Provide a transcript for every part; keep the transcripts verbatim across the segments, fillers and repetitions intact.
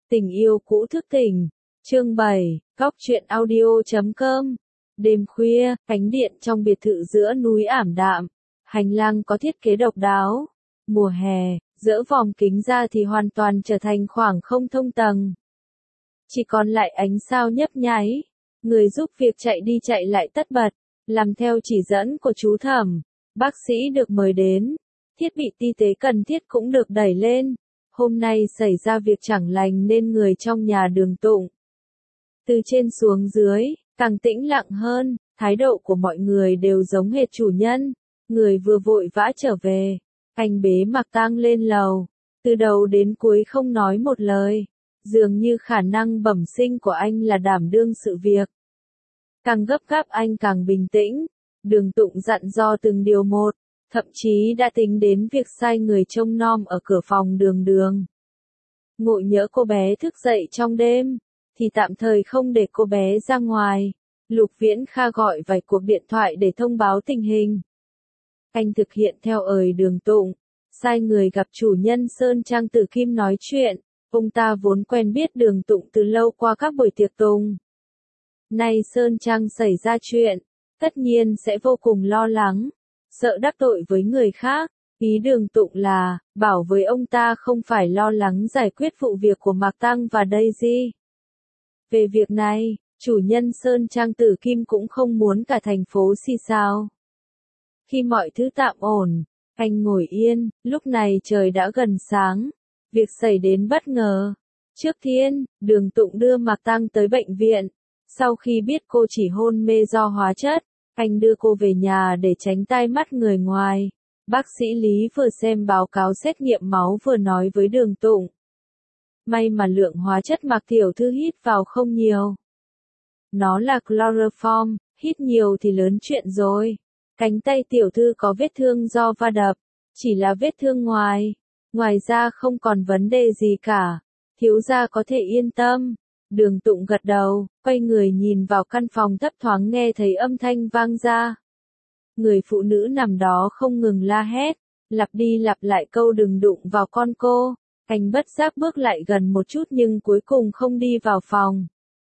Tình yêu cũ thức tỉnh. Chương bảy, góc truyện audio chấm com. Đêm khuya, ánh điện trong biệt thự giữa núi ảm đạm. Hành lang có thiết kế độc đáo. Mùa hè, dỡ vòm kính ra thì hoàn toàn trở thành khoảng không thông tầng. Chỉ còn lại ánh sao nhấp nháy. Người giúp việc chạy đi chạy lại tất bật, làm theo chỉ dẫn của chú Thẩm. Bác sĩ được mời đến. Thiết bị y tế cần thiết cũng được đẩy lên. Hôm nay xảy ra việc chẳng lành nên người trong nhà Đường Tụng. Từ trên xuống dưới, càng tĩnh lặng hơn, thái độ của mọi người đều giống hệt chủ nhân. Người vừa vội vã trở về, anh bế Mạc Tang lên lầu. Từ đầu đến cuối không nói một lời. Dường như khả năng bẩm sinh của anh là đảm đương sự việc. Càng gấp gáp anh càng bình tĩnh. Đường Tụng dặn dò từng điều một. Thậm chí đã tính đến việc sai người trông nom ở cửa phòng Đường Đường. Ngộ nhỡ cô bé thức dậy trong đêm, thì tạm thời không để cô bé ra ngoài. Lục Viễn Kha gọi vài cuộc điện thoại để thông báo tình hình. Anh thực hiện theo lời Đường Tụng, sai người gặp chủ nhân Sơn Trang Tử Kim nói chuyện. Ông ta vốn quen biết Đường Tụng từ lâu qua các buổi tiệc tùng. Nay Sơn Trang xảy ra chuyện, tất nhiên sẽ vô cùng lo lắng. Sợ đắc tội với người khác, ý Đường Tụng là, bảo với ông ta không phải lo lắng giải quyết vụ việc của Mạc Tăng và Daisy. Về việc này, chủ nhân Sơn Trang Tử Kim cũng không muốn cả thành phố xì xào. Khi mọi thứ tạm ổn, anh ngồi yên, lúc này trời đã gần sáng. Việc xảy đến bất ngờ. Trước tiên, Đường Tụng đưa Mạc Tăng tới bệnh viện. Sau khi biết cô chỉ hôn mê do hóa chất, anh đưa cô về nhà để tránh tai mắt người ngoài. Bác sĩ Lý vừa xem báo cáo xét nghiệm máu vừa nói với Đường Tụng. May mà lượng hóa chất Mạc tiểu thư hít vào không nhiều. Nó là chloroform, hít nhiều thì lớn chuyện rồi. Cánh tay tiểu thư có vết thương do va đập, chỉ là vết thương ngoài. Ngoài ra không còn vấn đề gì cả. Thiếu gia có thể yên tâm. Đường Tụng gật đầu, quay người nhìn vào căn phòng thấp thoáng nghe thấy âm thanh vang ra. Người phụ nữ nằm đó không ngừng la hét, lặp đi lặp lại câu đừng đụng vào con cô. Anh bất giác bước lại gần một chút nhưng cuối cùng không đi vào phòng.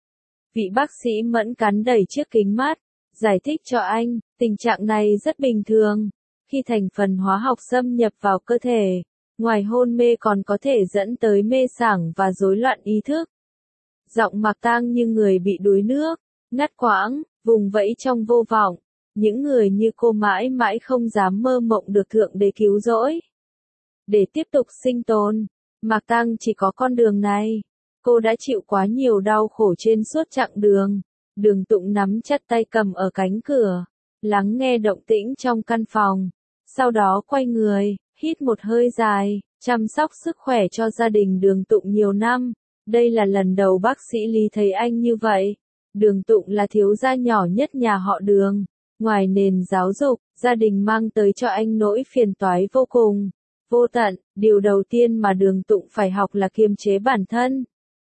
Vị bác sĩ mẫn cắn đẩy chiếc kính mắt, giải thích cho anh, tình trạng này rất bình thường. Khi thành phần hóa học xâm nhập vào cơ thể, ngoài hôn mê còn có thể dẫn tới mê sảng và rối loạn ý thức. Giọng Mạc Tang như người bị đuối nước, ngắt quãng, vùng vẫy trong vô vọng. Những người như cô mãi mãi không dám mơ mộng được Thượng Đế cứu rỗi. Để tiếp tục sinh tồn, Mạc Tang chỉ có con đường này. Cô đã chịu quá nhiều đau khổ trên suốt chặng đường. Đường Tụng nắm chặt tay cầm ở cánh cửa, lắng nghe động tĩnh trong căn phòng. Sau đó quay người, hít một hơi dài, chăm sóc sức khỏe cho gia đình Đường Tụng nhiều năm. Đây là lần đầu bác sĩ Lý thấy anh như vậy. Đường Tụng là thiếu gia nhỏ nhất nhà họ Đường. Ngoài nền giáo dục, gia đình mang tới cho anh nỗi phiền toái vô cùng, vô tận. Điều đầu tiên mà Đường Tụng phải học là kiềm chế bản thân.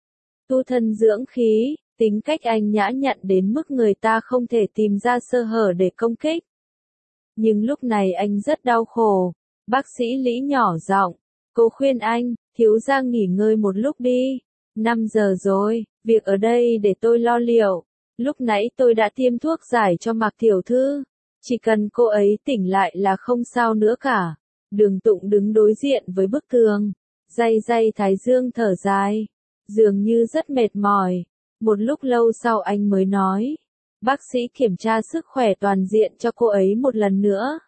Tu thân dưỡng khí, tính cách anh nhã nhặn đến mức người ta không thể tìm ra sơ hở để công kích. Nhưng lúc này anh rất đau khổ. Bác sĩ Lý nhỏ giọng, cô khuyên anh, thiếu gia nghỉ ngơi một lúc đi. năm giờ rồi, việc ở đây để tôi lo liệu. Lúc nãy tôi đã tiêm thuốc giải cho Mạc tiểu thư. Chỉ cần cô ấy tỉnh lại là không sao nữa cả. Đường Tụng đứng đối diện với bức tường, day day thái dương thở dài, dường như rất mệt mỏi. Một lúc lâu sau anh mới nói, bác sĩ kiểm tra sức khỏe toàn diện cho cô ấy một lần nữa.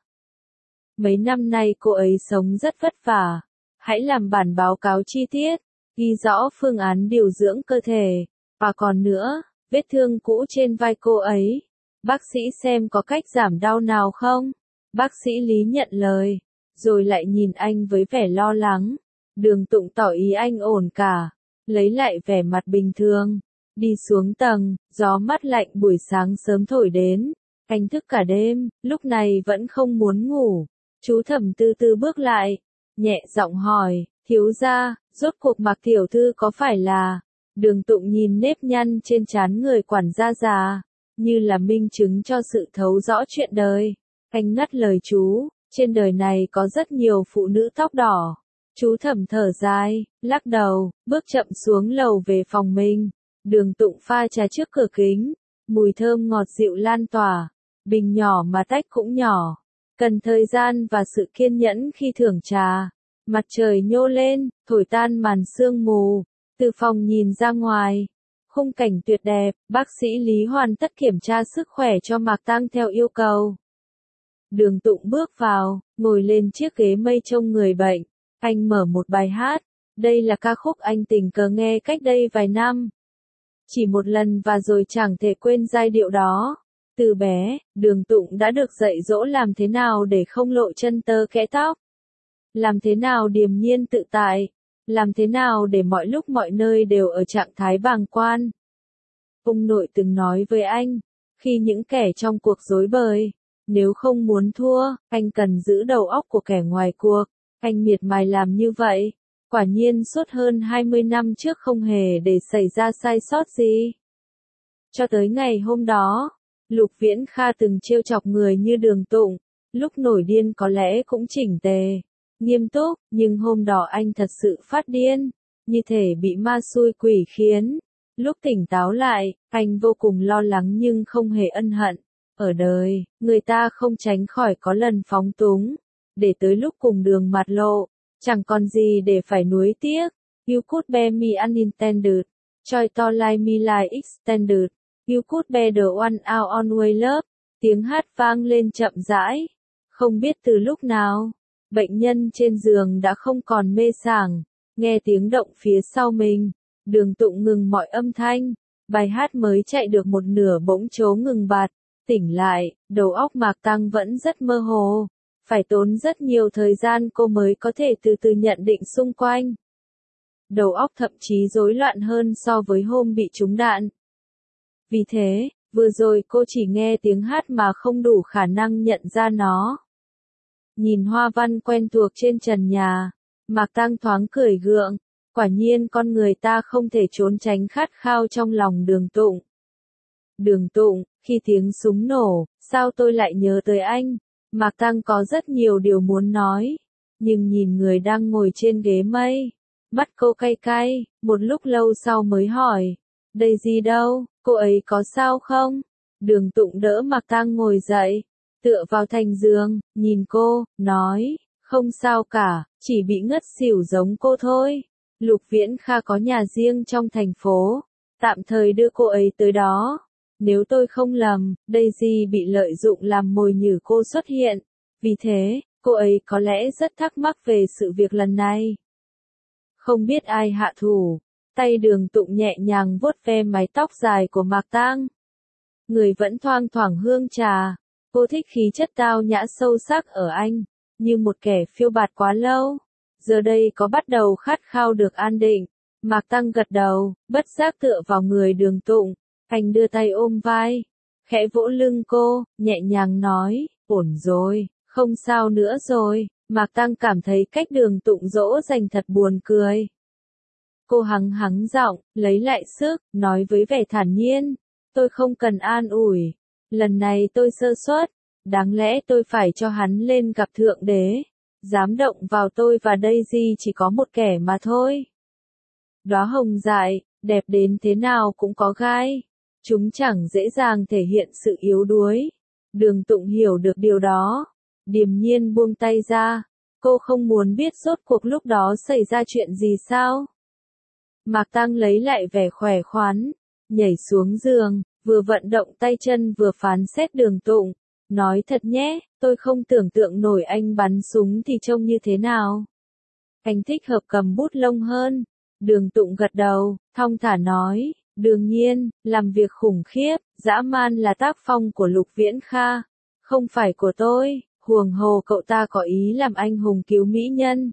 Mấy năm nay cô ấy sống rất vất vả. Hãy làm bản báo cáo chi tiết, ghi rõ phương án điều dưỡng cơ thể. Và còn nữa, vết thương cũ trên vai cô ấy. Bác sĩ xem có cách giảm đau nào không? Bác sĩ Lý nhận lời, rồi lại nhìn anh với vẻ lo lắng. Đường Tụng tỏ ý anh ổn cả, lấy lại vẻ mặt bình thường. Đi xuống tầng, gió mát lạnh buổi sáng sớm thổi đến. Anh thức cả đêm, lúc này vẫn không muốn ngủ. Chú Thẩm từ từ bước lại, nhẹ giọng hỏi, thiếu gia, rốt cuộc Mạc tiểu thư có phải là... Đường Tụng nhìn nếp nhăn trên trán người quản gia già, như là minh chứng cho sự thấu rõ chuyện đời. Anh ngắt lời chú, trên đời này có rất nhiều phụ nữ tóc đỏ. Chú Thẩm thở dài, lắc đầu, bước chậm xuống lầu về phòng mình. Đường Tụng pha trà trước cửa kính, mùi thơm ngọt dịu lan tỏa, bình nhỏ mà tách cũng nhỏ. Cần thời gian và sự kiên nhẫn khi thưởng trà. Mặt trời nhô lên, thổi tan màn sương mù. Từ phòng nhìn ra ngoài, khung cảnh tuyệt đẹp, bác sĩ Lý hoàn tất kiểm tra sức khỏe cho Mạc Tăng theo yêu cầu. Đường Tụng bước vào, ngồi lên chiếc ghế mây trông người bệnh. Anh mở một bài hát. Đây là ca khúc anh tình cờ nghe cách đây vài năm. Chỉ một lần và rồi chẳng thể quên giai điệu đó. Từ bé, Đường Tụng đã được dạy dỗ làm thế nào để không lộ chân tơ kẽ tóc. Làm thế nào điềm nhiên tự tại. Làm thế nào để mọi lúc mọi nơi đều ở trạng thái bàng quan. Ông nội từng nói với anh, khi những kẻ trong cuộc rối bời, nếu không muốn thua, anh cần giữ đầu óc của kẻ ngoài cuộc. Anh miệt mài làm như vậy. Quả nhiên suốt hơn hai mươi năm trước không hề để xảy ra sai sót gì. Cho tới ngày hôm đó, Lục Viễn Kha từng trêu chọc người như Đường Tụng, lúc nổi điên có lẽ cũng chỉnh tề, nghiêm túc, nhưng hôm đó anh thật sự phát điên, như thể bị ma xui quỷ khiến. Lúc tỉnh táo lại, anh vô cùng lo lắng nhưng không hề ân hận. Ở đời, người ta không tránh khỏi có lần phóng túng, để tới lúc cùng đường mặt lộ, chẳng còn gì để phải nuối tiếc. You could bear me unintended, joy to like me like extended, you could bear the one out always love. Tiếng hát vang lên chậm rãi, không biết từ lúc nào, bệnh nhân trên giường đã không còn mê sảng, nghe tiếng động phía sau mình, Đường Tụng ngừng mọi âm thanh, bài hát mới chạy được một nửa bỗng chố ngừng bặt, tỉnh lại, đầu óc Mạc Tăng vẫn rất mơ hồ. Phải tốn rất nhiều thời gian cô mới có thể từ từ nhận định xung quanh. Đầu óc thậm chí rối loạn hơn so với hôm bị trúng đạn. Vì thế, vừa rồi cô chỉ nghe tiếng hát mà không đủ khả năng nhận ra nó. Nhìn hoa văn quen thuộc trên trần nhà, Mạc Tăng thoáng cười gượng. Quả nhiên con người ta không thể trốn tránh khát khao trong lòng Đường Tụng. Đường Tụng, khi tiếng súng nổ, sao tôi lại nhớ tới anh? Mạc Tăng có rất nhiều điều muốn nói, nhưng nhìn người đang ngồi trên ghế mây, mắt cô cay cay, một lúc lâu sau mới hỏi, đây gì đâu, cô ấy có sao không? Đường Tụng đỡ Mạc Tăng ngồi dậy, tựa vào thành giường, nhìn cô, nói, không sao cả, chỉ bị ngất xỉu giống cô thôi. Lục Viễn Kha có nhà riêng trong thành phố, tạm thời đưa cô ấy tới đó. Nếu tôi không lầm, Daisy bị lợi dụng làm mồi nhử cô xuất hiện. Vì thế, cô ấy có lẽ rất thắc mắc về sự việc lần này. Không biết ai hạ thủ, tay Đường Tụng nhẹ nhàng vuốt ve mái tóc dài của Mạc Tăng. Người vẫn thoang thoảng hương trà. Cô thích khí chất tao nhã sâu sắc ở anh, như một kẻ phiêu bạt quá lâu. Giờ đây có bắt đầu khát khao được an định. Mạc Tăng gật đầu, bất giác tựa vào người Đường Tụng. Anh đưa tay ôm vai, khẽ vỗ lưng cô, nhẹ nhàng nói, ổn rồi, không sao nữa rồi. Mạc Tăng cảm thấy cách Đường Tụng dỗ dành thật buồn cười. Cô hắng hắng giọng, lấy lại sức, nói với vẻ thản nhiên, tôi không cần an ủi. Lần này tôi sơ suất, đáng lẽ tôi phải cho hắn lên gặp Thượng Đế. Dám động vào tôi và Daisy chỉ có một kẻ mà thôi. Đóa hồng dại, đẹp đến thế nào cũng có gai. Chúng chẳng dễ dàng thể hiện sự yếu đuối. Đường Tụng hiểu được điều đó. Điềm nhiên buông tay ra. Cô không muốn biết rốt cuộc lúc đó xảy ra chuyện gì sao. Mạc Tăng lấy lại vẻ khỏe khoắn. Nhảy xuống giường, vừa vận động tay chân vừa phán xét Đường Tụng. Nói thật nhé, tôi không tưởng tượng nổi anh bắn súng thì trông như thế nào. Anh thích hợp cầm bút lông hơn. Đường Tụng gật đầu, thong thả nói. Đương nhiên, làm việc khủng khiếp, dã man là tác phong của Lục Viễn Kha, không phải của tôi, huống hồ cậu ta có ý làm anh hùng cứu mỹ nhân.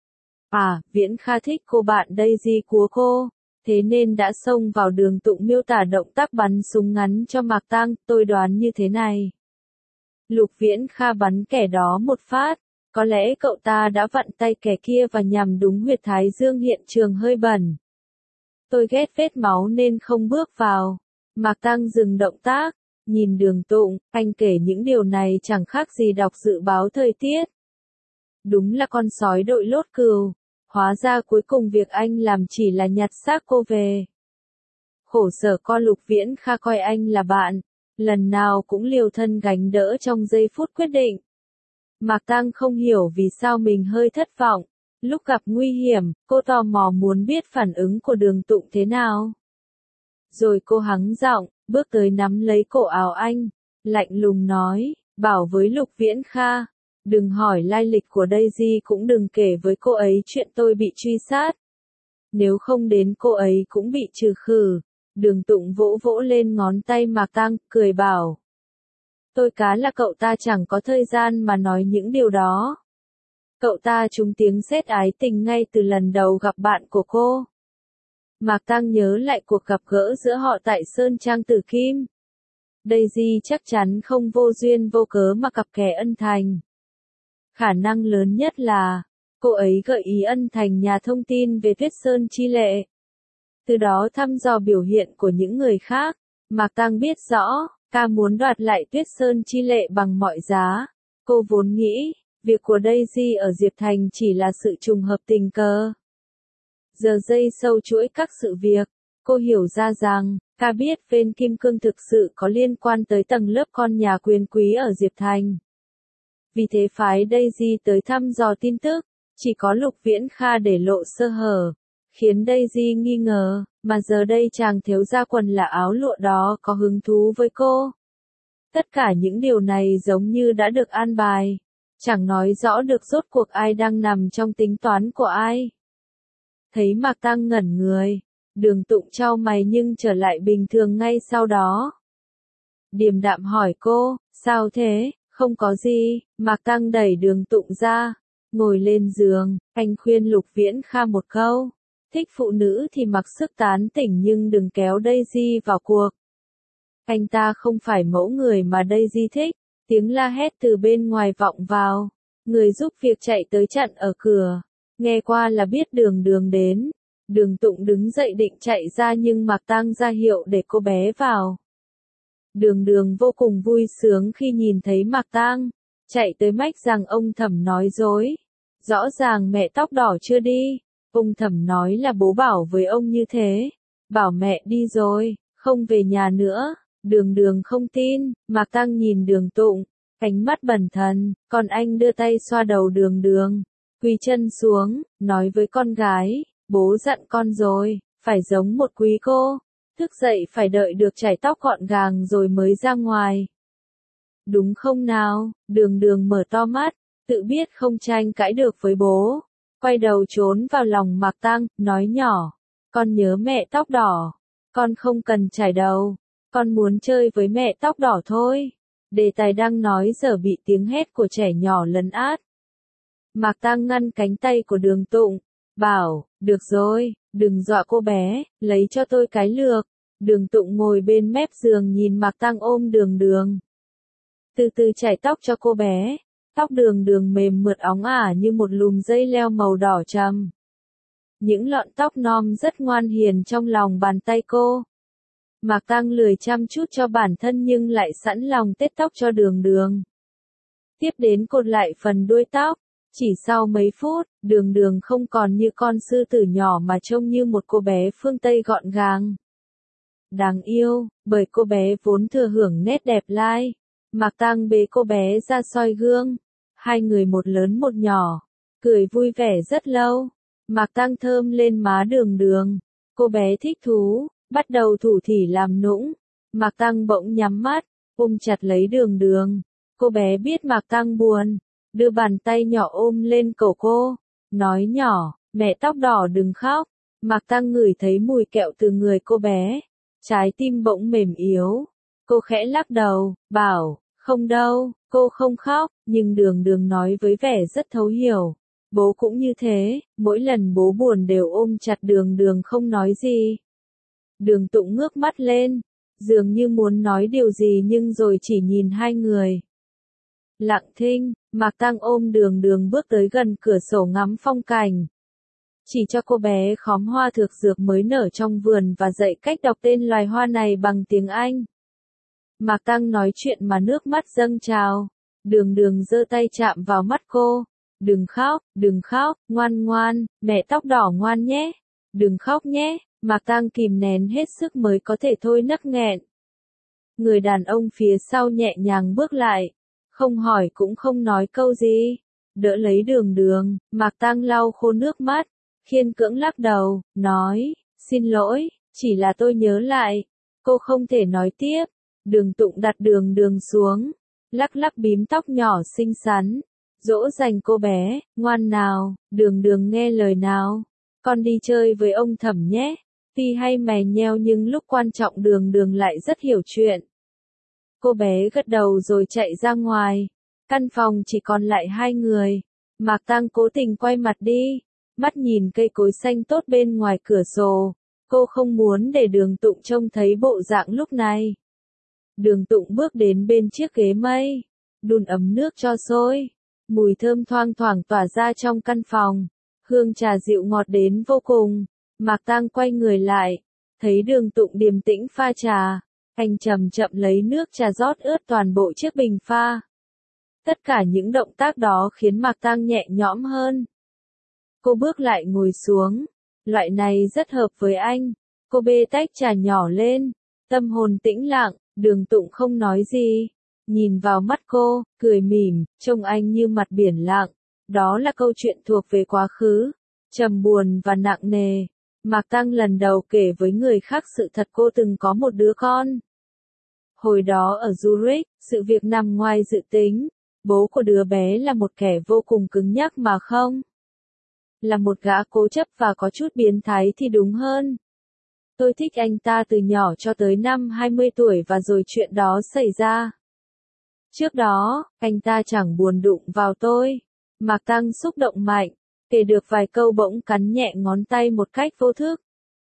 À, Viễn Kha thích cô bạn Daisy của cô, thế nên đã xông vào Đường Tụng miêu tả động tác bắn súng ngắn cho Mạc Tăng, tôi đoán như thế này. Lục Viễn Kha bắn kẻ đó một phát, có lẽ cậu ta đã vặn tay kẻ kia và nhằm đúng huyệt thái dương hiện trường hơi bẩn. Tôi ghét vết máu nên không bước vào. Mạc Tăng dừng động tác, nhìn Đường Tụng, anh kể những điều này chẳng khác gì đọc dự báo thời tiết. Đúng là con sói đội lốt cừu, Hóa ra cuối cùng việc anh làm chỉ là nhặt xác cô về. Khổ sở con Lục Viễn Kha coi anh là bạn, lần nào cũng liều thân gánh đỡ trong giây phút quyết định. Mạc Tăng không hiểu vì sao mình hơi thất vọng. Lúc gặp nguy hiểm, cô tò mò muốn biết phản ứng của Đường Tụng thế nào. Rồi cô hắng giọng, bước tới nắm lấy cổ áo anh, lạnh lùng nói, bảo với Lục Viễn Kha, đừng hỏi lai lịch của Daisy, cũng đừng kể với cô ấy chuyện tôi bị truy sát. Nếu không đến cô ấy cũng bị trừ khử. Đường Tụng vỗ vỗ lên ngón tay Mạc Tăng, cười bảo. Tôi cá là cậu ta chẳng có thời gian mà nói những điều đó. Cậu ta trúng tiếng sét ái tình ngay từ lần đầu gặp bạn của cô. Mạc Tăng nhớ lại cuộc gặp gỡ giữa họ tại Sơn Trang Tử Kim. Daisy chắc chắn không vô duyên vô cớ mà gặp kẻ ân thành. Khả năng lớn nhất là, cô ấy gợi ý ân thành nhà thông tin về Tuyết Sơn Chi Lệ. Từ đó thăm dò biểu hiện của những người khác, Mạc Tăng biết rõ, ca muốn đoạt lại Tuyết Sơn Chi Lệ bằng mọi giá. Cô vốn nghĩ, việc của Daisy ở Diệp Thành chỉ là sự trùng hợp tình cờ. Giờ giây sâu chuỗi các sự việc, cô hiểu ra rằng, ca biết Vên Kim Cương thực sự có liên quan tới tầng lớp con nhà quyền quý ở Diệp Thành. Vì thế phái Daisy tới thăm dò tin tức, chỉ có Lục Viễn Kha để lộ sơ hở, khiến Daisy nghi ngờ, mà giờ đây chàng thiếu gia quần là áo lụa đó có hứng thú với cô. Tất cả những điều này giống như đã được an bài, chẳng nói rõ được rốt cuộc ai đang nằm trong tính toán của ai. Thấy Mạc Tăng ngẩn người, Đường Tụng chau mày nhưng trở lại bình thường ngay sau đó. Điềm đạm hỏi cô, sao thế, không có gì. Mạc Tăng đẩy Đường Tụng ra, ngồi lên giường, anh khuyên Lục Viễn Kha một câu. Thích phụ nữ thì mặc sức tán tỉnh nhưng đừng kéo Daisy vào cuộc. Anh ta không phải mẫu người mà Daisy thích. Tiếng la hét từ bên ngoài vọng vào. Người giúp việc chạy tới chặn ở cửa. Nghe qua là biết Đường Đường đến. Đường Tụng đứng dậy định chạy ra nhưng Mạc Tăng ra hiệu để cô bé vào. Đường Đường vô cùng vui sướng khi nhìn thấy Mạc Tăng. Chạy tới mách rằng ông Thẩm nói dối. Rõ ràng mẹ tóc đỏ chưa đi. Ông Thẩm nói là bố bảo với ông như thế. Bảo mẹ đi rồi, không về nhà nữa. Đường Đường không tin, Mạc Tăng nhìn Đường Tụng, ánh mắt bần thần, còn anh đưa tay xoa đầu Đường Đường, quỳ chân xuống, nói với con gái, bố dặn con rồi, phải giống một quý cô, thức dậy phải đợi được chải tóc gọn gàng rồi mới ra ngoài. Đúng không nào? Đường Đường mở to mắt, tự biết không tranh cãi được với bố, quay đầu trốn vào lòng Mạc Tăng, nói nhỏ, con nhớ mẹ tóc đỏ, con không cần chải đầu. Con muốn chơi với mẹ tóc đỏ thôi. Đề tài đang nói giờ bị tiếng hét của trẻ nhỏ lấn át. Mạc Tăng ngăn cánh tay của Đường Tụng, bảo, được rồi, đừng dọa cô bé, lấy cho tôi cái lược. Đường Tụng ngồi bên mép giường nhìn Mạc Tăng ôm Đường Đường. Từ từ chải tóc cho cô bé, tóc Đường Đường mềm mượt óng ả như một lùm dây leo màu đỏ trầm. Những lọn tóc non rất ngoan hiền trong lòng bàn tay cô. Mạc Tăng lười chăm chút cho bản thân nhưng lại sẵn lòng tết tóc cho Đường Đường. Tiếp đến cột lại phần đuôi tóc. Chỉ sau mấy phút, Đường Đường không còn như con sư tử nhỏ mà trông như một cô bé phương Tây gọn gàng. Đáng yêu, bởi cô bé vốn thừa hưởng nét đẹp lai. Mạc Tăng bế cô bé ra soi gương. Hai người một lớn một nhỏ, cười vui vẻ rất lâu. Mạc Tăng thơm lên má Đường Đường. Cô bé thích thú. Bắt đầu thủ thỉ làm nũng, Mạc Tăng bỗng nhắm mắt, ôm chặt lấy Đường Đường. Cô bé biết Mạc Tăng buồn, đưa bàn tay nhỏ ôm lên cổ cô, nói nhỏ, mẹ tóc đỏ đừng khóc. Mạc Tăng ngửi thấy mùi kẹo từ người cô bé, trái tim bỗng mềm yếu. Cô khẽ lắc đầu, bảo, không đâu, cô không khóc, nhưng Đường Đường nói với vẻ rất thấu hiểu. Bố cũng như thế, mỗi lần bố buồn đều ôm chặt Đường Đường không nói gì. Đường Tụng ngước mắt lên, dường như muốn nói điều gì nhưng rồi chỉ nhìn hai người. Lặng thinh, Mạc Tăng ôm Đường Đường bước tới gần cửa sổ ngắm phong cảnh. Chỉ cho cô bé khóm hoa thược dược mới nở trong vườn và dạy cách đọc tên loài hoa này bằng tiếng Anh. Mạc Tăng nói chuyện mà nước mắt dâng trào. Đường Đường giơ tay chạm vào mắt cô, Đừng khóc, đừng khóc, ngoan ngoan, mẹ tóc đỏ ngoan nhé. Đừng khóc nhé, Mạc Tang kìm nén hết sức mới có thể thôi nấc nghẹn. Người đàn ông phía sau nhẹ nhàng bước lại, không hỏi cũng không nói câu gì, đỡ lấy Đường Đường. Mạc Tang lau khô nước mắt, khiên cưỡng lắc đầu, nói, xin lỗi, chỉ là tôi nhớ lại. Cô không thể nói tiếp. Đường Tụng đặt Đường Đường xuống, lắc lắc bím tóc nhỏ xinh xắn, dỗ dành cô bé, ngoan nào, Đường Đường nghe lời nào, con đi chơi với ông Thẩm nhé. Tuy hay mày nheo nhưng lúc quan trọng Đường Đường lại rất hiểu chuyện. Cô bé gật đầu rồi chạy ra ngoài. Căn phòng chỉ còn lại hai người. Mạc Tang cố tình quay mặt đi, mắt nhìn cây cối xanh tốt bên ngoài cửa sổ. Cô không muốn để Đường Tụng trông thấy bộ dạng lúc này. Đường Tụng bước đến bên chiếc ghế mây, đun ấm nước cho sôi. Mùi thơm thoang thoảng tỏa ra trong căn phòng, hương trà dịu ngọt đến vô cùng. Mạc Tang quay người lại, thấy Đường Tụng điềm tĩnh pha trà. Anh chậm chậm lấy nước trà rót ướt toàn bộ chiếc bình pha. Tất cả những động tác đó khiến Mạc Tang nhẹ nhõm hơn. Cô bước lại ngồi xuống, loại này rất hợp với anh. Cô bê tách trà nhỏ lên, tâm hồn tĩnh lặng. Đường Tụng không nói gì, nhìn vào mắt cô, cười mỉm, trông anh như mặt biển lặng. Đó là câu chuyện thuộc về quá khứ, trầm buồn và nặng nề. Mạc Tang lần đầu kể với người khác sự thật cô từng có một đứa con. Hồi đó ở Zurich, sự việc nằm ngoài dự tính. Bố của đứa bé là một kẻ vô cùng cứng nhắc mà không. Là một gã cố chấp và có chút biến thái thì đúng hơn. Tôi thích anh ta từ nhỏ cho tới năm hai mươi tuổi và rồi chuyện đó xảy ra. Trước đó, anh ta chẳng buồn đụng vào tôi. Mạc Tang xúc động mạnh, kể được vài câu bỗng cắn nhẹ ngón tay một cách vô thức.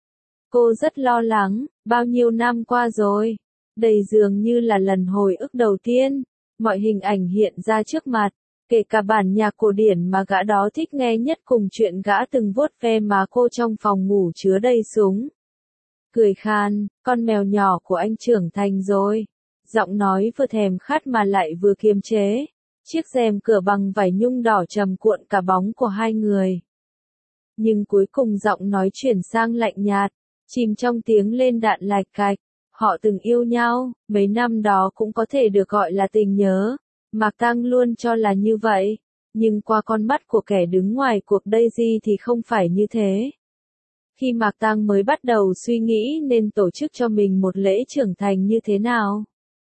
Cô rất lo lắng, bao nhiêu năm qua rồi. Đây dường như là lần hồi ức đầu tiên. Mọi hình ảnh hiện ra trước mặt, kể cả bản nhạc cổ điển mà gã đó thích nghe nhất cùng chuyện gã từng vuốt ve má cô trong phòng ngủ chứa đầy súng. Cười khan, con mèo nhỏ của anh trưởng thành rồi. Giọng nói vừa thèm khát mà lại vừa kiềm chế. Chiếc rèm cửa bằng vải nhung đỏ trầm cuộn cả bóng của hai người. Nhưng cuối cùng giọng nói chuyển sang lạnh nhạt, chìm trong tiếng lên đạn lạch cạch. Họ từng yêu nhau, mấy năm đó cũng có thể được gọi là tình nhớ. Mạc Tang luôn cho là như vậy. Nhưng qua con mắt của kẻ đứng ngoài cuộc Daisy thì không phải như thế. Khi Mạc Tang mới bắt đầu suy nghĩ nên tổ chức cho mình một lễ trưởng thành như thế nào.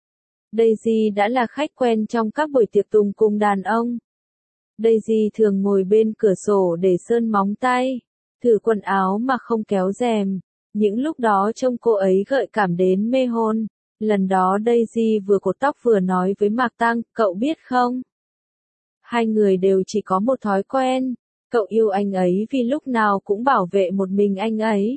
Daisy đã là khách quen trong các buổi tiệc tùng cùng đàn ông. Daisy thường ngồi bên cửa sổ để sơn móng tay, thử quần áo mà không kéo rèm. Những lúc đó trông cô ấy gợi cảm đến mê hồn. Lần đó Daisy vừa cột tóc vừa nói với Mạc Tang, cậu biết không? Hai người đều chỉ có một thói quen. Cậu yêu anh ấy vì lúc nào cũng bảo vệ một mình anh ấy.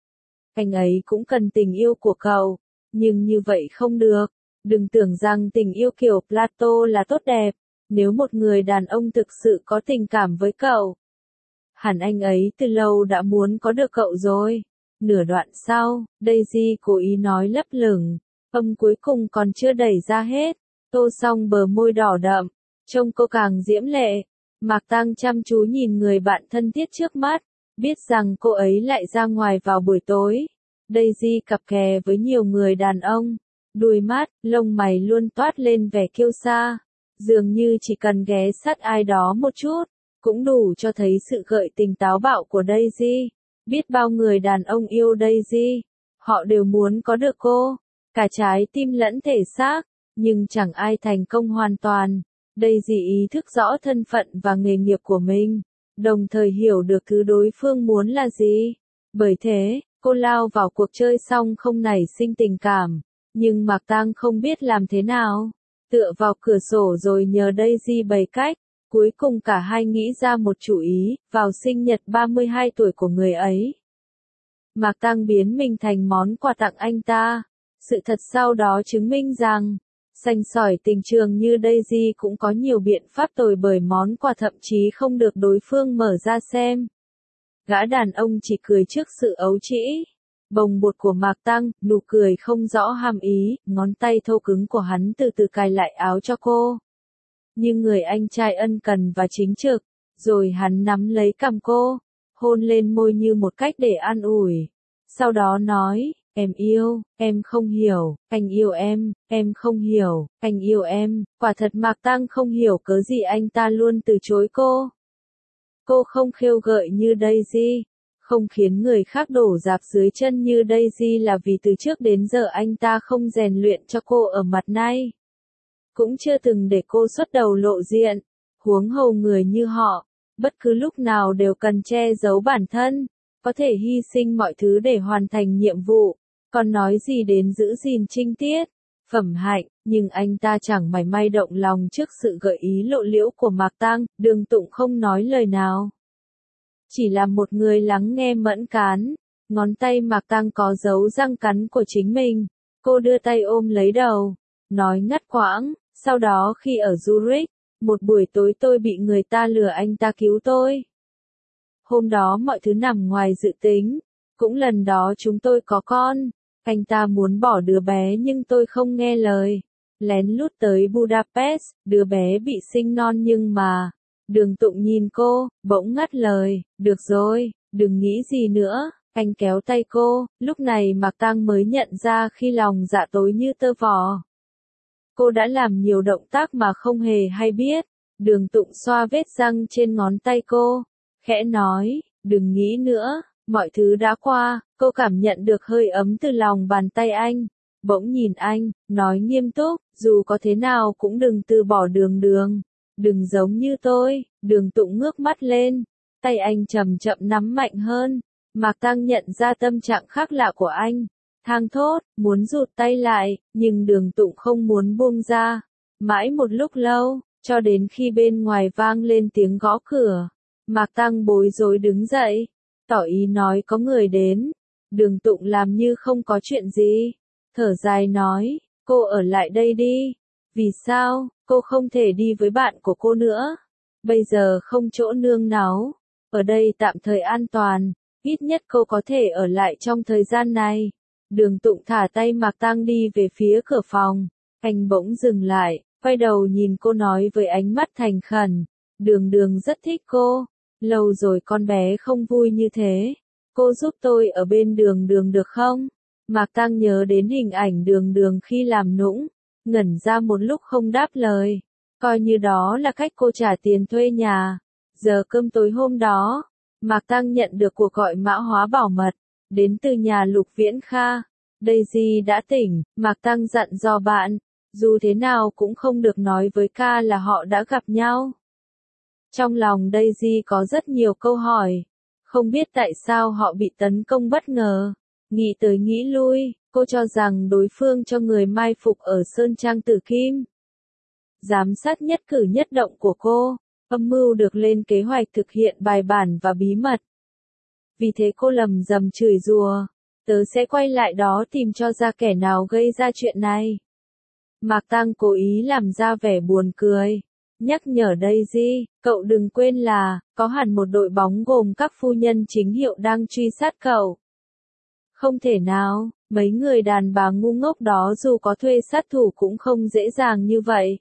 Anh ấy cũng cần tình yêu của cậu. Nhưng như vậy không được. Đừng tưởng rằng tình yêu kiểu Plato là tốt đẹp. Nếu một người đàn ông thực sự có tình cảm với cậu, hẳn anh ấy từ lâu đã muốn có được cậu rồi. Nửa đoạn sau, Daisy cố ý nói lấp lửng. Âm cuối cùng còn chưa đẩy ra hết. Tô xong bờ môi đỏ đậm. Trông cô càng diễm lệ. Mạc Tang chăm chú nhìn người bạn thân thiết trước mắt. Biết rằng cô ấy lại ra ngoài vào buổi tối. Daisy cặp kè với nhiều người đàn ông. Đuôi mắt, lông mày luôn toát lên vẻ kiêu sa. Dường như chỉ cần ghé sát ai đó một chút, cũng đủ cho thấy sự gợi tình táo bạo của Daisy. Biết bao người đàn ông yêu Daisy. Họ đều muốn có được cô. Cả trái tim lẫn thể xác. Nhưng chẳng ai thành công hoàn toàn. Daisy ý thức rõ thân phận và nghề nghiệp của mình. Đồng thời hiểu được thứ đối phương muốn là gì. Bởi thế, cô lao vào cuộc chơi xong không nảy sinh tình cảm. Nhưng Mạc Tang không biết làm thế nào. Tựa vào cửa sổ rồi nhờ Daisy bày cách. Cuối cùng cả hai nghĩ ra một chủ ý, vào sinh nhật ba mươi hai tuổi của người ấy. Mạc Tang biến mình thành món quà tặng anh ta. Sự thật sau đó chứng minh rằng, sành sỏi tình trường như Daisy cũng có nhiều biện pháp tồi bởi món quà thậm chí không được đối phương mở ra xem. Gã đàn ông chỉ cười trước sự ấu trĩ, bồng bột của Mạc Tang, nụ cười không rõ hàm ý, ngón tay thô cứng của hắn từ từ cài lại áo cho cô. Nhưng người anh trai ân cần và chính trực, Rồi hắn nắm lấy cằm cô, hôn lên môi như một cách để an ủi. Sau đó nói, em yêu, em không hiểu, anh yêu em, em không hiểu, anh yêu em. Quả thật Mạc Tăng không hiểu cớ gì anh ta luôn từ chối cô. Cô không khêu gợi như Daisy, không khiến người khác đổ rạp dưới chân như Daisy là vì từ trước đến giờ anh ta không rèn luyện cho cô ở mặt này. Cũng chưa từng để cô xuất đầu lộ diện, huống hồ người như họ, bất cứ lúc nào đều cần che giấu bản thân, có thể hy sinh mọi thứ để hoàn thành nhiệm vụ, còn nói gì đến giữ gìn trinh tiết, phẩm hạnh, nhưng anh ta chẳng mảy may động lòng trước sự gợi ý lộ liễu của Mạc Tăng, Đường Tụng không nói lời nào. Chỉ là một người lắng nghe mẫn cán, ngón tay Mạc Tăng có dấu răng cắn của chính mình, cô đưa tay ôm lấy đầu, nói ngắt quãng, sau đó khi ở Zurich, một buổi tối tôi bị người ta lừa anh ta cứu tôi. Hôm đó mọi thứ nằm ngoài dự tính, cũng lần đó chúng tôi có con, anh ta muốn bỏ đứa bé nhưng tôi không nghe lời. Lén lút tới Budapest, đứa bé bị sinh non nhưng mà, Đường Tụng nhìn cô, bỗng ngắt lời, được rồi, đừng nghĩ gì nữa, anh kéo tay cô, lúc này Mạc Tăng mới nhận ra khi lòng dạ tối như tơ vò. Cô đã làm nhiều động tác mà không hề hay biết, Đường Tụng xoa vết răng trên ngón tay cô, khẽ nói, đừng nghĩ nữa, mọi thứ đã qua, cô cảm nhận được hơi ấm từ lòng bàn tay anh, bỗng nhìn anh, nói nghiêm túc, dù có thế nào cũng đừng từ bỏ Đường Đường, đừng giống như tôi. Đường Tụng ngước mắt lên, tay anh chậm chậm nắm mạnh hơn, Mạc Tăng nhận ra tâm trạng khác lạ của anh, thang thốt, muốn rụt tay lại, nhưng Đường Tụng không muốn buông ra, mãi một lúc lâu, cho đến khi bên ngoài vang lên tiếng gõ cửa, Mạc Tăng bối rối đứng dậy, tỏ ý nói có người đến, Đường Tụng làm như không có chuyện gì, thở dài nói, cô ở lại đây đi, vì sao, cô không thể đi với bạn của cô nữa, bây giờ không chỗ nương náu, ở đây tạm thời an toàn, ít nhất cô có thể ở lại trong thời gian này. Đường Tụng thả tay Mạc Tăng đi về phía cửa phòng, anh bỗng dừng lại, quay đầu nhìn cô nói với ánh mắt thành khẩn, Đường Đường rất thích cô, lâu rồi con bé không vui như thế, cô giúp tôi ở bên Đường Đường được không? Mạc Tăng nhớ đến hình ảnh Đường Đường khi làm nũng, ngẩn ra một lúc không đáp lời, coi như đó là cách cô trả tiền thuê nhà. Giờ cơm tối hôm đó, Mạc Tăng nhận được cuộc gọi mã hóa bảo mật, đến từ nhà Lục Viễn Kha. Daisy đã tỉnh, Mạc Tăng dặn dò bạn, dù thế nào cũng không được nói với Kha là họ đã gặp nhau. Trong lòng Daisy có rất nhiều câu hỏi, không biết tại sao họ bị tấn công bất ngờ, nghĩ tới nghĩ lui, cô cho rằng đối phương cho người mai phục ở Sơn Trang Tử Kim. Giám sát nhất cử nhất động của cô, âm mưu được lên kế hoạch thực hiện bài bản và bí mật. Vì thế cô lầm rầm chửi rủa, tớ sẽ quay lại đó tìm cho ra kẻ nào gây ra chuyện này. Mạc Tăng cố ý làm ra vẻ buồn cười, nhắc nhở Daisy, cậu đừng quên là, có hẳn một đội bóng gồm các phu nhân chính hiệu đang truy sát cậu. Không thể nào, mấy người đàn bà ngu ngốc đó dù có thuê sát thủ cũng không dễ dàng như vậy.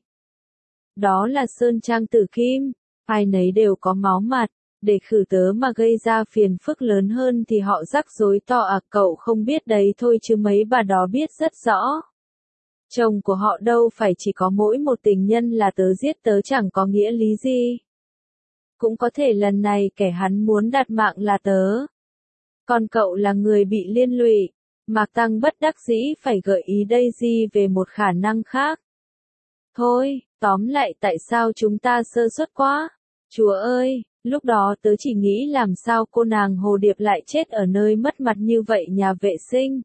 Đó là Sơn Trang Tử Kim, ai nấy đều có máu mặt, để khử tớ mà gây ra phiền phức lớn hơn thì họ rắc rối to à, cậu không biết đấy thôi chứ mấy bà đó biết rất rõ. Chồng của họ đâu phải chỉ có mỗi một tình nhân là tớ giết tớ chẳng có nghĩa lý gì. Cũng có thể lần này kẻ hắn muốn đặt mạng là tớ. Còn cậu là người bị liên lụy. Mạc Tăng bất đắc dĩ phải gợi ý Daisy về một khả năng khác. Thôi, tóm lại tại sao chúng ta sơ suất quá? Chúa ơi, lúc đó tớ chỉ nghĩ làm sao cô nàng Hồ Điệp lại chết ở nơi mất mặt như vậy nhà vệ sinh.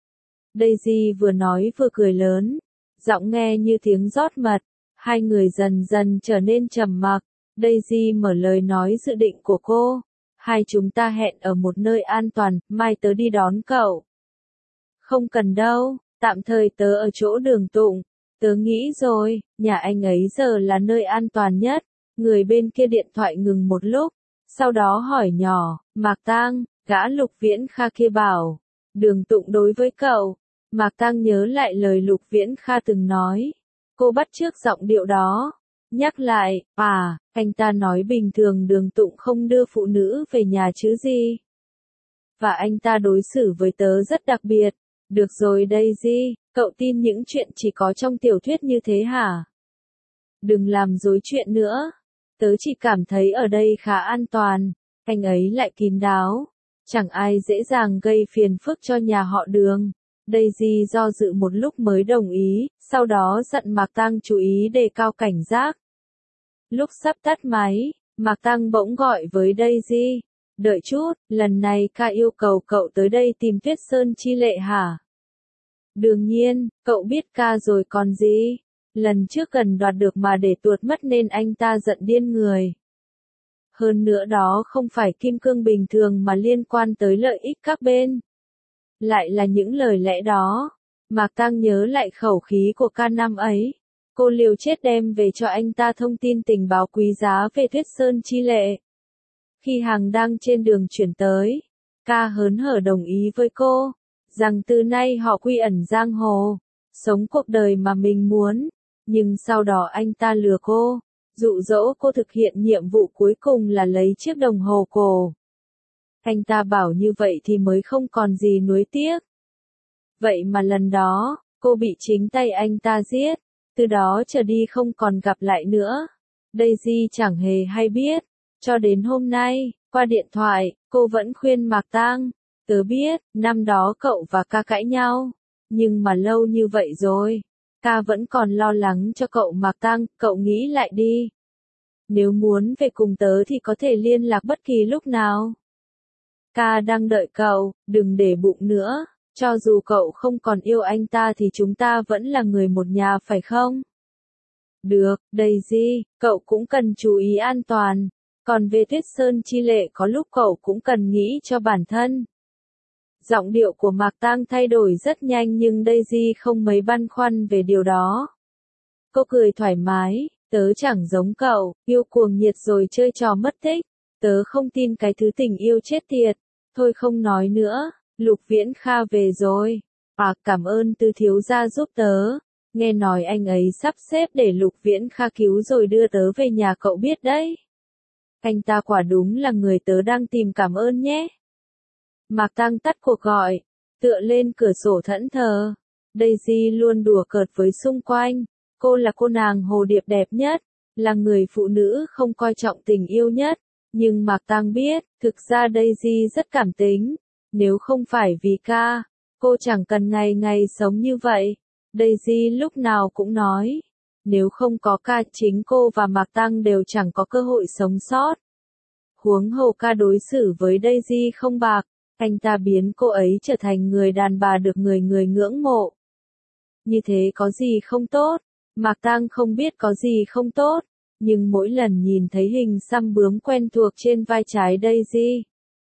Daisy vừa nói vừa cười lớn, giọng nghe như tiếng rót mật, hai người dần dần trở nên trầm mặc. Daisy mở lời nói dự định của cô, hai chúng ta hẹn ở một nơi an toàn, mai tớ đi đón cậu. Không cần đâu, tạm thời tớ ở chỗ Đường Tụng, tớ nghĩ rồi, nhà anh ấy giờ là nơi an toàn nhất. Người bên kia điện thoại ngừng một lúc, sau đó hỏi nhỏ, Mạc Tăng, gã Lục Viễn Kha kia bảo, Đường Tụng đối với cậu. Mạc Tăng nhớ lại lời Lục Viễn Kha từng nói, cô bắt chước giọng điệu đó, Nhắc lại, à, anh ta nói bình thường Đường Tụng không đưa phụ nữ về nhà chứ gì. Và anh ta đối xử với tớ rất đặc biệt. Được rồi Daisy, cậu tin những chuyện chỉ có trong tiểu thuyết như thế hả? Đừng làm rối chuyện nữa. Tớ chỉ cảm thấy ở đây khá an toàn. Anh ấy lại kín đáo. Chẳng ai dễ dàng gây phiền phức cho nhà họ Đường. Daisy do dự một lúc mới đồng ý, sau đó dặn Mạc Tăng chú ý đề cao cảnh giác. Lúc sắp tắt máy, Mạc Tăng bỗng gọi với Daisy. Đợi chút, lần này ca yêu cầu cậu tới đây tìm Tuyết Sơn Chi Lệ hả? Đương nhiên, cậu biết ca rồi còn gì. Lần trước gần đoạt được mà để tuột mất nên anh ta giận điên người. Hơn nữa đó không phải kim cương bình thường mà liên quan tới lợi ích các bên. Lại là những lời lẽ đó. Mạc Tăng nhớ lại khẩu khí của ca năm ấy. Cô liều chết đem về cho anh ta thông tin tình báo quý giá về Tuyết Sơn Chi Lệ. Khi hàng đang trên đường chuyển tới, ca hớn hở đồng ý với cô, rằng từ nay họ quy ẩn giang hồ, sống cuộc đời mà mình muốn. Nhưng sau đó anh ta lừa cô, dụ dỗ cô thực hiện nhiệm vụ cuối cùng là lấy chiếc đồng hồ cổ. Anh ta bảo như vậy thì mới không còn gì nuối tiếc. Vậy mà lần đó, cô bị chính tay anh ta giết, từ đó trở đi không còn gặp lại nữa. Daisy chẳng hề hay biết, cho đến hôm nay, qua điện thoại, cô vẫn khuyên Mạc Tăng, tớ biết, năm đó cậu và ca cãi nhau, nhưng mà lâu như vậy rồi, ca vẫn còn lo lắng cho cậu Mạc Tăng, cậu nghĩ lại đi. Nếu muốn về cùng tớ thì có thể liên lạc bất kỳ lúc nào. Ca đang đợi cậu, đừng để bụng nữa, cho dù cậu không còn yêu anh ta thì chúng ta vẫn là người một nhà phải không? Được, Daisy, cậu cũng cần chú ý an toàn, còn về Tuyết Sơn Chi Lệ có lúc cậu cũng cần nghĩ cho bản thân. Giọng điệu của Mạc Tăng thay đổi rất nhanh nhưng Daisy không mấy băn khoăn về điều đó. Cô cười thoải mái, tớ chẳng giống cậu, yêu cuồng nhiệt rồi chơi trò mất tích, tớ không tin cái thứ tình yêu chết tiệt, thôi không nói nữa, Lục Viễn Kha về rồi, à cảm ơn Tư thiếu gia giúp tớ, nghe nói anh ấy sắp xếp để Lục Viễn Kha cứu rồi đưa tớ về nhà cậu biết đấy. Anh ta quả đúng là người tớ đang tìm cảm ơn nhé. Mạc Tăng tắt cuộc gọi, tựa lên cửa sổ thẫn thờ. Daisy luôn đùa cợt với xung quanh. Cô là cô nàng hồ điệp đẹp nhất, là người phụ nữ không coi trọng tình yêu nhất. Nhưng Mạc Tăng biết, thực ra Daisy rất cảm tính. Nếu không phải vì ca, cô chẳng cần ngày ngày sống như vậy. Daisy lúc nào cũng nói, nếu không có ca chính cô và Mạc Tăng đều chẳng có cơ hội sống sót. Huống hồ ca đối xử với Daisy không bạc, anh ta biến cô ấy trở thành người đàn bà được người người ngưỡng mộ. Như thế có gì không tốt? Mạc Tăng không biết có gì không tốt, nhưng mỗi lần nhìn thấy hình xăm bướm quen thuộc trên vai trái Daisy,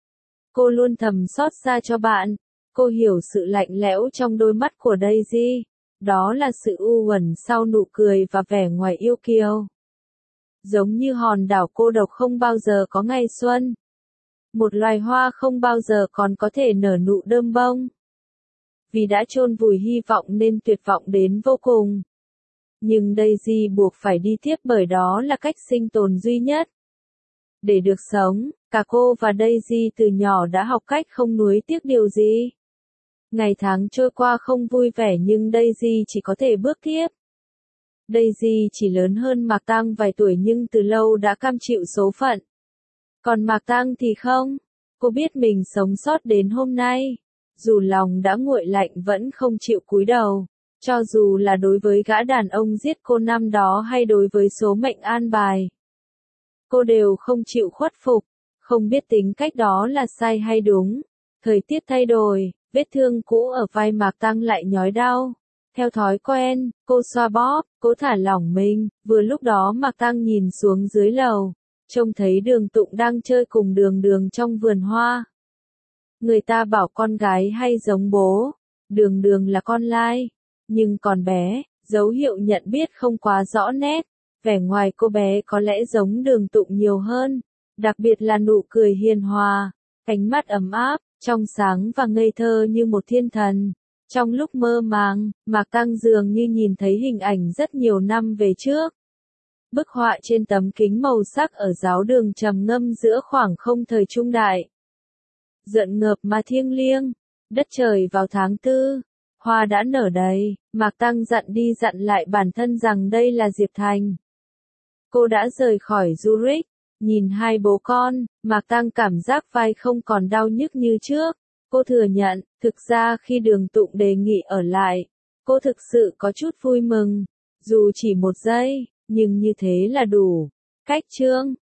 cô luôn thầm xót xa cho bạn. Cô hiểu sự lạnh lẽo trong đôi mắt của Daisy, đó là sự u uẩn sau nụ cười và vẻ ngoài yêu kiều. Giống như hòn đảo cô độc không bao giờ có ngày xuân. Một loài hoa không bao giờ còn có thể nở nụ đơm bông. Vì đã chôn vùi hy vọng nên tuyệt vọng đến vô cùng. Nhưng Daisy buộc phải đi tiếp bởi đó là cách sinh tồn duy nhất. Để được sống, cả cô và Daisy từ nhỏ đã học cách không nuối tiếc điều gì. Ngày tháng trôi qua không vui vẻ nhưng Daisy chỉ có thể bước tiếp. Daisy chỉ lớn hơn Mạc Tăng vài tuổi nhưng từ lâu đã cam chịu số phận. Còn Mạc Tăng thì không. Cô biết mình sống sót đến hôm nay. Dù lòng đã nguội lạnh vẫn không chịu cúi đầu. Cho dù là đối với gã đàn ông giết cô năm đó hay đối với số mệnh an bài. Cô đều không chịu khuất phục. Không biết tính cách đó là sai hay đúng. Thời tiết thay đổi, vết thương cũ ở vai Mạc Tăng lại nhói đau. Theo thói quen, cô xoa bóp, cô thả lỏng mình. Vừa lúc đó Mạc Tăng nhìn xuống dưới lầu. Trông thấy Đường Tụng đang chơi cùng Đường Đường trong vườn hoa. Người ta bảo con gái hay giống bố. Đường Đường là con lai. Nhưng còn bé, dấu hiệu nhận biết không quá rõ nét. Vẻ ngoài cô bé có lẽ giống Đường Tụng nhiều hơn. Đặc biệt là nụ cười hiền hòa. Ánh mắt ấm áp, trong sáng và ngây thơ như một thiên thần. Trong lúc mơ màng, Mạc Tăng dường như nhìn thấy hình ảnh rất nhiều năm về trước. Bức họa trên tấm kính màu sắc ở giáo đường trầm ngâm giữa khoảng không thời trung đại. Rợn ngợp mà thiêng liêng, đất trời vào tháng tư, hoa đã nở đầy, Mạc Tăng dặn đi dặn lại bản thân rằng đây là Diệp Thành. Cô đã rời khỏi Zurich, nhìn hai bố con, Mạc Tăng cảm giác vai không còn đau nhức như trước. Cô thừa nhận, thực ra khi Đường Tụng đề nghị ở lại, cô thực sự có chút vui mừng, dù chỉ một giây, nhưng như thế là đủ. Cách chương